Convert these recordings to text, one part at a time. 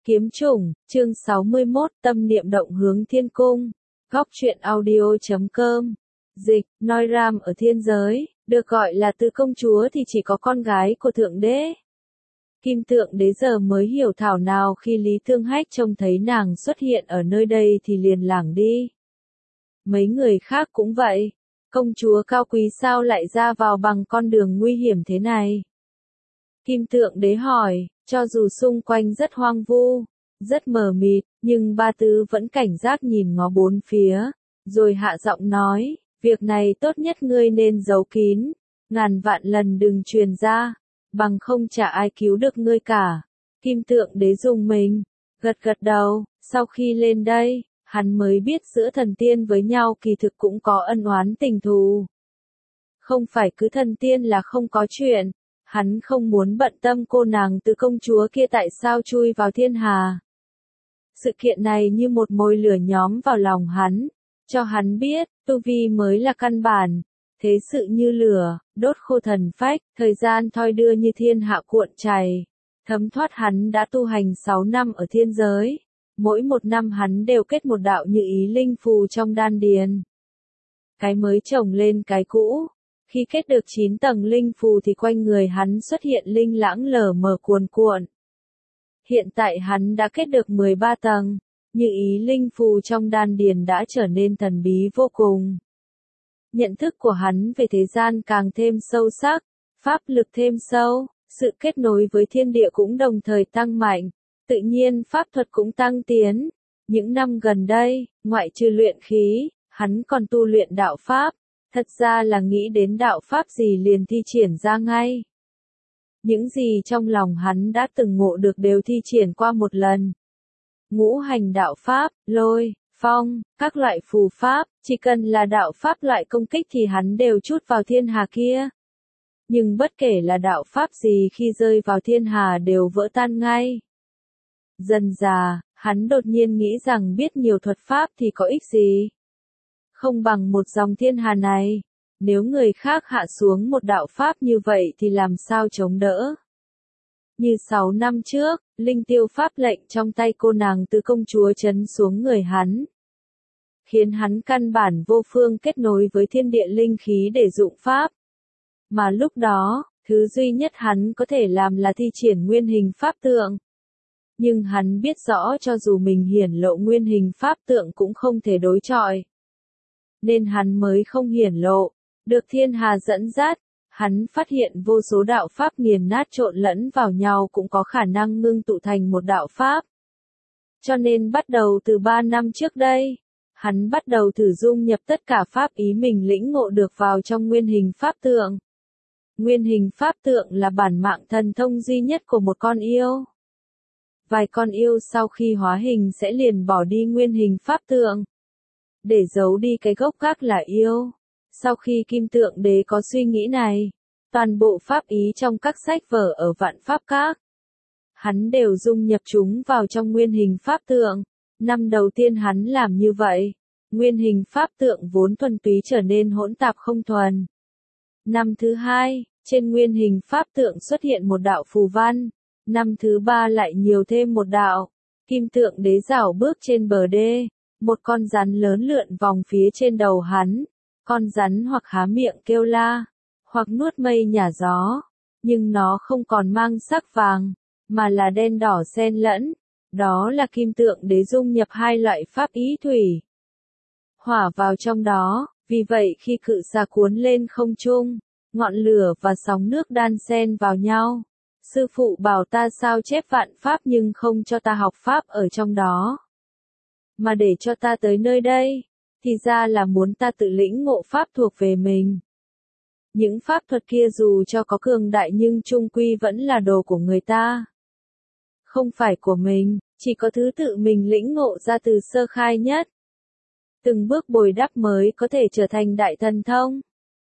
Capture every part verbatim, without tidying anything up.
Kiếm chủng, chương sáu mươi mốt, tâm niệm động hướng thiên cung. Góc truyện audio chấm com. Dịch, Noi Ram ở thiên giới, được gọi là Tứ công chúa thì chỉ có con gái của Thượng Đế. Kim Tượng Đế giờ mới hiểu thảo nào khi Lý Thương Hách trông thấy nàng xuất hiện ở nơi đây thì liền lảng đi. Mấy người khác cũng vậy, công chúa cao quý sao lại ra vào bằng con đường nguy hiểm thế này? Kim Tượng Đế hỏi, cho dù xung quanh rất hoang vu, rất mờ mịt, nhưng Ba Tư vẫn cảnh giác nhìn ngó bốn phía, rồi hạ giọng nói, việc này tốt nhất ngươi nên giấu kín, ngàn vạn lần đừng truyền ra, bằng không chả ai cứu được ngươi cả. Kim Tượng Đế rùng mình, gật gật đầu, sau khi lên đây, hắn mới biết giữa thần tiên với nhau kỳ thực cũng có ân oán tình thù. Không phải cứ thần tiên là không có chuyện. Hắn không muốn bận tâm cô nàng Tứ công chúa kia tại sao chui vào thiên hà. Sự kiện này như một mồi lửa nhóm vào lòng hắn, cho hắn biết, tu vi mới là căn bản, thế sự như lửa, đốt khô thần phách, thời gian thoi đưa như thiên hạ cuộn chảy. Thấm thoát hắn đã tu hành sáu năm ở thiên giới, mỗi một năm hắn đều kết một đạo như ý linh phù trong đan điền. Cái mới chồng lên cái cũ. Khi kết được chín tầng linh phù thì quanh người hắn xuất hiện linh lãng lờ mờ cuồn cuộn. Hiện tại hắn đã kết được mười ba tầng, như ý linh phù trong đan điền đã trở nên thần bí vô cùng. Nhận thức của hắn về thế gian càng thêm sâu sắc, pháp lực thêm sâu, sự kết nối với thiên địa cũng đồng thời tăng mạnh, tự nhiên pháp thuật cũng tăng tiến. Những năm gần đây, ngoại trừ luyện khí, hắn còn tu luyện đạo pháp. Thật ra là nghĩ đến đạo pháp gì liền thi triển ra ngay. Những gì trong lòng hắn đã từng ngộ được đều thi triển qua một lần. Ngũ hành đạo pháp, lôi, phong, các loại phù pháp, chỉ cần là đạo pháp loại công kích thì hắn đều trút vào thiên hà kia. Nhưng bất kể là đạo pháp gì khi rơi vào thiên hà đều vỡ tan ngay. Dần dà, hắn đột nhiên nghĩ rằng biết nhiều thuật pháp thì có ích gì. Không bằng một dòng thiên hà này, nếu người khác hạ xuống một đạo pháp như vậy thì làm sao chống đỡ. Như sáu năm trước, linh tiêu pháp lệnh trong tay cô nàng Tứ công chúa trấn xuống người hắn. Khiến hắn căn bản vô phương kết nối với thiên địa linh khí để dụng pháp. Mà lúc đó, thứ duy nhất hắn có thể làm là thi triển nguyên hình pháp tượng. Nhưng hắn biết rõ cho dù mình hiển lộ nguyên hình pháp tượng cũng không thể đối chọi. Nên hắn mới không hiển lộ, được thiên hà dẫn dắt, hắn phát hiện vô số đạo pháp nghiền nát trộn lẫn vào nhau cũng có khả năng ngưng tụ thành một đạo pháp. Cho nên bắt đầu từ ba năm trước đây, hắn bắt đầu thử dung nhập tất cả pháp ý mình lĩnh ngộ được vào trong nguyên hình pháp tượng. Nguyên hình pháp tượng là bản mạng thần thông duy nhất của một con yêu. Vài con yêu sau khi hóa hình sẽ liền bỏ đi nguyên hình pháp tượng. Để giấu đi cái gốc gác là yêu. Sau khi Kim Tượng Đế có suy nghĩ này, toàn bộ pháp ý trong các sách vở ở Vạn Pháp Các, hắn đều dung nhập chúng vào trong nguyên hình pháp tượng. Năm đầu tiên hắn làm như vậy, nguyên hình pháp tượng vốn thuần túy trở nên hỗn tạp không thuần. Năm thứ hai, trên nguyên hình pháp tượng xuất hiện một đạo phù văn. Năm thứ ba lại nhiều thêm một đạo. Kim Tượng Đế rảo bước trên bờ đê. Một con rắn lớn lượn vòng phía trên đầu hắn, con rắn hoặc há miệng kêu la, hoặc nuốt mây nhả gió, nhưng nó không còn mang sắc vàng, mà là đen đỏ xen lẫn, đó là Kim Tượng Đế dung nhập hai loại pháp ý thủy, hỏa vào trong đó, vì vậy khi cự xà cuốn lên không trung, ngọn lửa và sóng nước đan xen vào nhau, sư phụ bảo ta sao chép vạn pháp nhưng không cho ta học pháp ở trong đó. Mà để cho ta tới nơi đây, thì ra là muốn ta tự lĩnh ngộ pháp thuộc về mình. Những pháp thuật kia dù cho có cường đại nhưng chung quy vẫn là đồ của người ta. Không phải của mình, chỉ có thứ tự mình lĩnh ngộ ra từ sơ khai nhất. Từng bước bồi đắp mới có thể trở thành đại thần thông.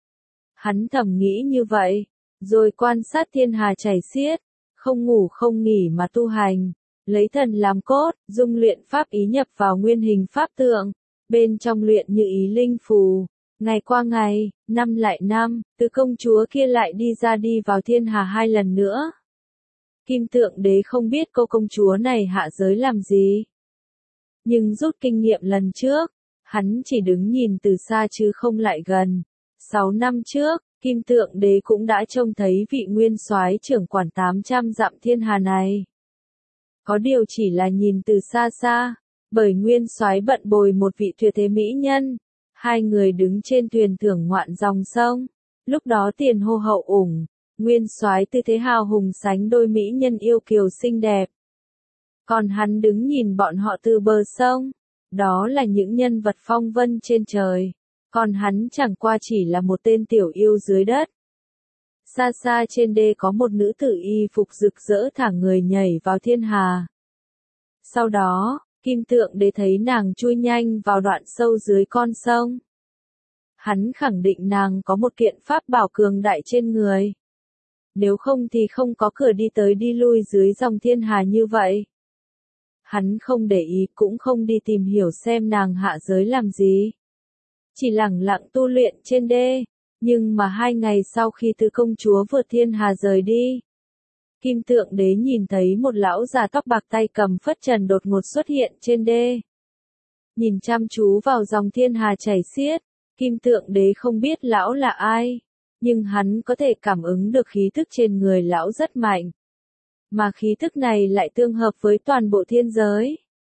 Hắn thầm nghĩ như vậy, rồi quan sát thiên hà chảy xiết, không ngủ không nghỉ mà tu hành. Lấy thần làm cốt, dung luyện pháp ý nhập vào nguyên hình pháp tượng, bên trong luyện như ý linh phù. Ngày qua ngày, năm lại năm, Tứ công chúa kia lại đi ra đi vào thiên hà hai lần nữa. Kim Tượng Đế không biết cô công chúa này hạ giới làm gì. Nhưng rút kinh nghiệm lần trước, hắn chỉ đứng nhìn từ xa chứ không lại gần. Sáu năm trước, Kim Tượng Đế cũng đã trông thấy vị nguyên soái trưởng quản tám trăm dặm thiên hà này. Có điều chỉ là nhìn từ xa xa, bởi nguyên soái bận bồi một vị tuyệt thế mỹ nhân. Hai người đứng trên thuyền thưởng ngoạn dòng sông. Lúc đó tiền hô hậu ủng, nguyên soái tư thế hào hùng sánh đôi mỹ nhân yêu kiều xinh đẹp. Còn hắn đứng nhìn bọn họ từ bờ sông. Đó là những nhân vật phong vân trên trời. Còn hắn chẳng qua chỉ là một tên tiểu yêu dưới đất. Xa xa trên đê có một nữ tử y phục rực rỡ thả người nhảy vào thiên hà. Sau đó, Kim Tượng Đế thấy nàng chui nhanh vào đoạn sâu dưới con sông. Hắn khẳng định nàng có một kiện pháp bảo cường đại trên người. Nếu không thì không có cửa đi tới đi lui dưới dòng thiên hà như vậy. Hắn không để ý cũng không đi tìm hiểu xem nàng hạ giới làm gì. Chỉ lẳng lặng tu luyện trên đê. Nhưng mà hai ngày sau khi tứ công chúa vượt thiên hà rời đi, Kim Tượng Đế nhìn thấy một lão già tóc bạc tay cầm phất trần đột ngột xuất hiện trên đê. Nhìn chăm chú vào dòng thiên hà chảy xiết, Kim Tượng Đế không biết lão là ai, nhưng hắn có thể cảm ứng được khí thức trên người lão rất mạnh. Mà khí thức này lại tương hợp với toàn bộ thiên giới.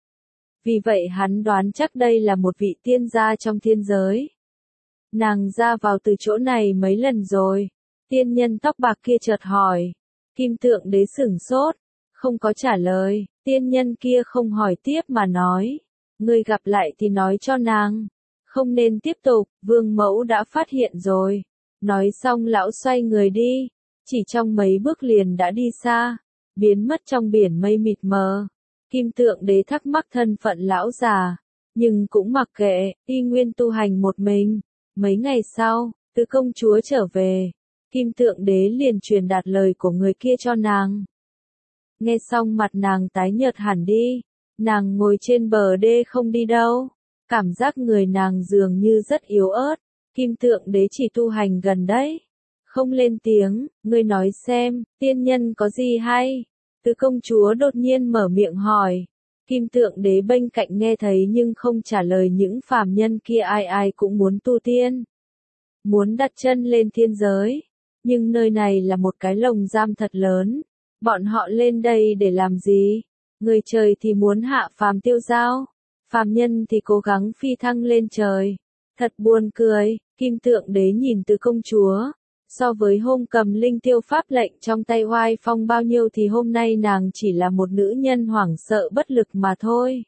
Vì vậy hắn đoán chắc đây là một vị tiên gia trong thiên giới. Nàng ra vào từ chỗ này mấy lần rồi. Tiên nhân tóc bạc kia chợt hỏi. Kim Tượng Đế sửng sốt, không có trả lời. Tiên nhân kia không hỏi tiếp mà nói. Người gặp lại thì nói cho nàng. Không nên tiếp tục, vương mẫu đã phát hiện rồi. Nói xong lão xoay người đi. Chỉ trong mấy bước liền đã đi xa. Biến mất trong biển mây mịt mờ. Kim Tượng Đế thắc mắc thân phận lão già. Nhưng cũng mặc kệ, y nguyên tu hành một mình. Mấy ngày sau, tứ công chúa trở về, Kim Tượng Đế liền truyền đạt lời của người kia cho nàng. Nghe xong mặt nàng tái nhợt hẳn đi, nàng ngồi trên bờ đê không đi đâu, cảm giác người nàng dường như rất yếu ớt. Kim Tượng Đế chỉ tu hành gần đấy, không lên tiếng. Ngươi nói xem, tiên nhân có gì hay? Tứ công chúa đột nhiên mở miệng hỏi. Kim Tượng Đế bên cạnh nghe thấy nhưng không trả lời. Những phàm nhân kia ai ai cũng muốn tu tiên, muốn đặt chân lên thiên giới, nhưng nơi này là một cái lồng giam thật lớn. Bọn họ lên đây để làm gì? Người trời thì muốn hạ phàm tiêu dao, phàm nhân thì cố gắng phi thăng lên trời. Thật buồn cười. Kim Tượng Đế nhìn từ công chúa, so với hôm cầm linh tiêu pháp lệnh trong tay oai phong bao nhiêu thì hôm nay nàng chỉ là một nữ nhân hoảng sợ bất lực mà thôi.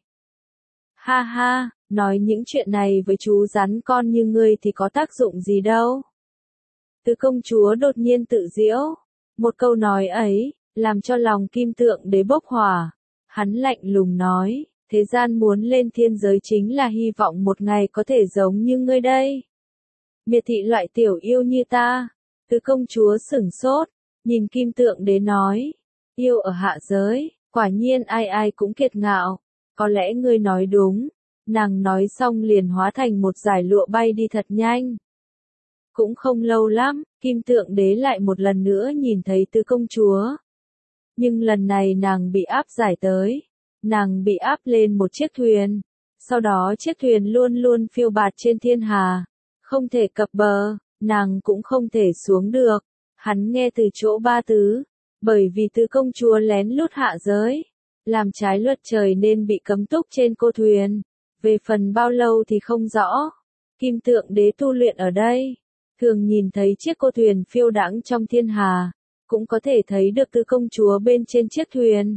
Ha ha, nói những chuyện này với chú rắn con như ngươi thì có tác dụng gì đâu. Từ công chúa đột nhiên tự giễu. Một câu nói ấy, làm cho lòng Kim Tượng Đế bốc hỏa. Hắn lạnh lùng nói, thế gian muốn lên thiên giới chính là hy vọng một ngày có thể giống như ngươi đây. Miệt thị loại tiểu yêu như ta. Tứ công chúa sửng sốt, nhìn Kim Tượng Đế nói, yêu ở hạ giới, quả nhiên ai ai cũng kiệt ngạo, có lẽ ngươi nói đúng. Nàng nói xong liền hóa thành một dải lụa bay đi thật nhanh. Cũng không lâu lắm, Kim Tượng Đế lại một lần nữa nhìn thấy tứ công chúa. Nhưng lần này nàng bị áp giải tới, nàng bị áp lên một chiếc thuyền, sau đó chiếc thuyền luôn luôn phiêu bạt trên thiên hà, không thể cập bờ. Nàng cũng không thể xuống được. Hắn nghe từ chỗ ba tứ, bởi vì tứ công chúa lén lút hạ giới, làm trái luật trời nên bị cấm túc trên cô thuyền. Về phần bao lâu thì không rõ. Kim Tượng Đế tu luyện ở đây, thường nhìn thấy chiếc cô thuyền phiêu đãng trong thiên hà, cũng có thể thấy được tứ công chúa bên trên chiếc thuyền.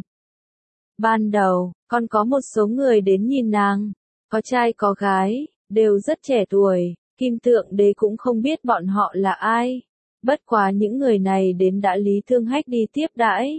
Ban đầu, còn có một số người đến nhìn nàng, có trai có gái, đều rất trẻ tuổi. Kim Tượng Đế cũng không biết bọn họ là ai. Bất quá những người này đến đã Lý Thương Hách đi tiếp đãi.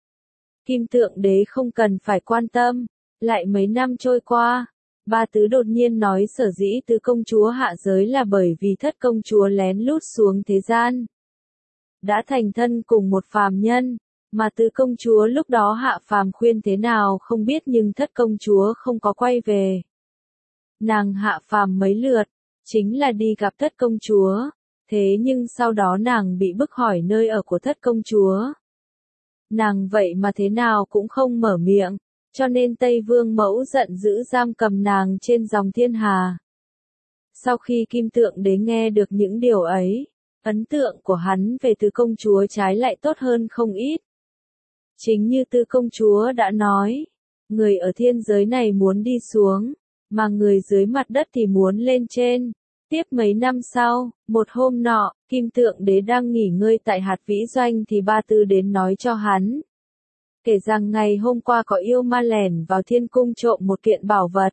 Kim Tượng Đế không cần phải quan tâm. Lại mấy năm trôi qua, ba tứ đột nhiên nói sở dĩ tứ công chúa hạ giới là bởi vì thất công chúa lén lút xuống thế gian. Đã thành thân cùng một phàm nhân, mà tứ công chúa lúc đó hạ phàm khuyên thế nào không biết nhưng thất công chúa không có quay về. Nàng hạ phàm mấy lượt, chính là đi gặp thất công chúa, thế nhưng sau đó nàng bị bức hỏi nơi ở của thất công chúa. Nàng vậy mà thế nào cũng không mở miệng, cho nên Tây Vương Mẫu giận dữ giam cầm nàng trên dòng thiên hà. Sau khi Kim Tượng Đế nghe được những điều ấy, ấn tượng của hắn về Tứ công chúa trái lại tốt hơn không ít. Chính như Tứ công chúa đã nói, người ở thiên giới này muốn đi xuống, mà người dưới mặt đất thì muốn lên trên. Tiếp mấy năm sau, một hôm nọ, Kim Tượng Đế đang nghỉ ngơi tại hạt vĩ doanh thì Ba Tư đến nói cho hắn. Kể rằng ngày hôm qua có yêu ma lẻn vào thiên cung trộm một kiện bảo vật.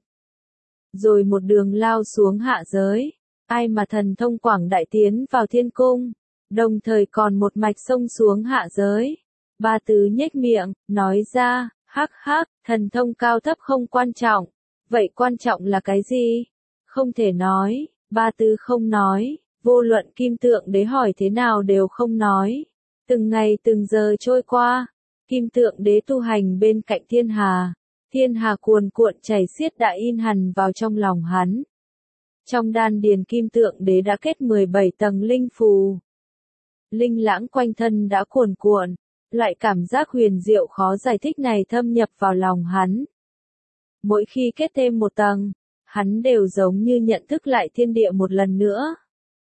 Rồi một đường lao xuống hạ giới, ai mà thần thông quảng đại tiến vào thiên cung, đồng thời còn một mạch sông xuống hạ giới. Ba Tư nhếch miệng, nói ra, hắc hắc, thần thông cao thấp không quan trọng, vậy quan trọng là cái gì? Không thể nói. Ba Tư không nói, vô luận Kim Tượng Đế hỏi thế nào đều không nói. Từng ngày từng giờ trôi qua, Kim Tượng Đế tu hành bên cạnh thiên hà, thiên hà cuồn cuộn chảy xiết đã in hằn vào trong lòng hắn. Trong đan điền Kim Tượng Đế đã kết mười bảy tầng linh phù. Linh lãng quanh thân đã cuồn cuộn, loại cảm giác huyền diệu khó giải thích này thâm nhập vào lòng hắn. Mỗi khi kết thêm một tầng, hắn đều giống như nhận thức lại thiên địa một lần nữa.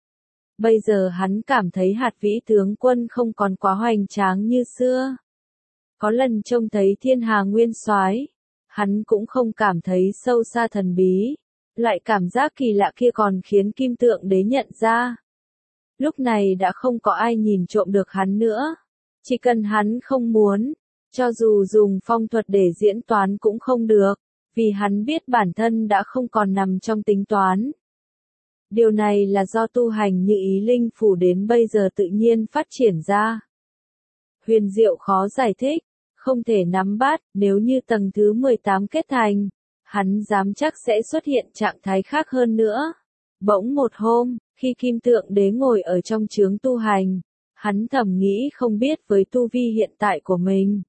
Bây giờ hắn cảm thấy hạt vĩ tướng quân không còn quá hoành tráng như xưa. Có lần trông thấy thiên hà nguyên soái, hắn cũng không cảm thấy sâu xa thần bí. Loại cảm giác kỳ lạ kia còn khiến Kim Tượng Đế nhận ra. Lúc này đã không có ai nhìn trộm được hắn nữa. Chỉ cần hắn không muốn, cho dù dùng phong thuật để diễn toán cũng không được. Vì hắn biết bản thân đã không còn nằm trong tính toán. Điều này là do tu hành như ý linh phủ đến bây giờ tự nhiên phát triển ra. Huyền diệu khó giải thích, không thể nắm bắt, nếu như tầng thứ mười tám kết thành, hắn dám chắc sẽ xuất hiện trạng thái khác hơn nữa. Bỗng một hôm, khi Kim Tượng Đế ngồi ở trong chướng tu hành, hắn thầm nghĩ không biết với tu vi hiện tại của mình,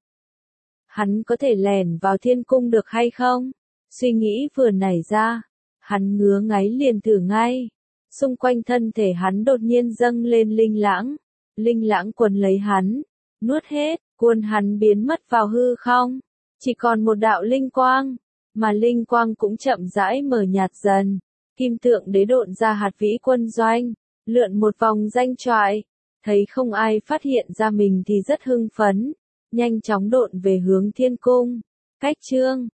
hắn có thể lẻn vào thiên cung được hay không? Suy nghĩ vừa nảy ra, hắn ngứa ngáy liền thử ngay. Xung quanh thân thể hắn đột nhiên dâng lên linh lãng. Linh lãng quấn lấy hắn, nuốt hết, cuốn hắn biến mất vào hư không. Chỉ còn một đạo linh quang, mà linh quang cũng chậm rãi mờ nhạt dần. Kim Tượng Đế độn ra hạt vĩ quân doanh, lượn một vòng danh choại, thấy không ai phát hiện ra mình thì rất hưng phấn, nhanh chóng độn về hướng thiên cung. Cách chương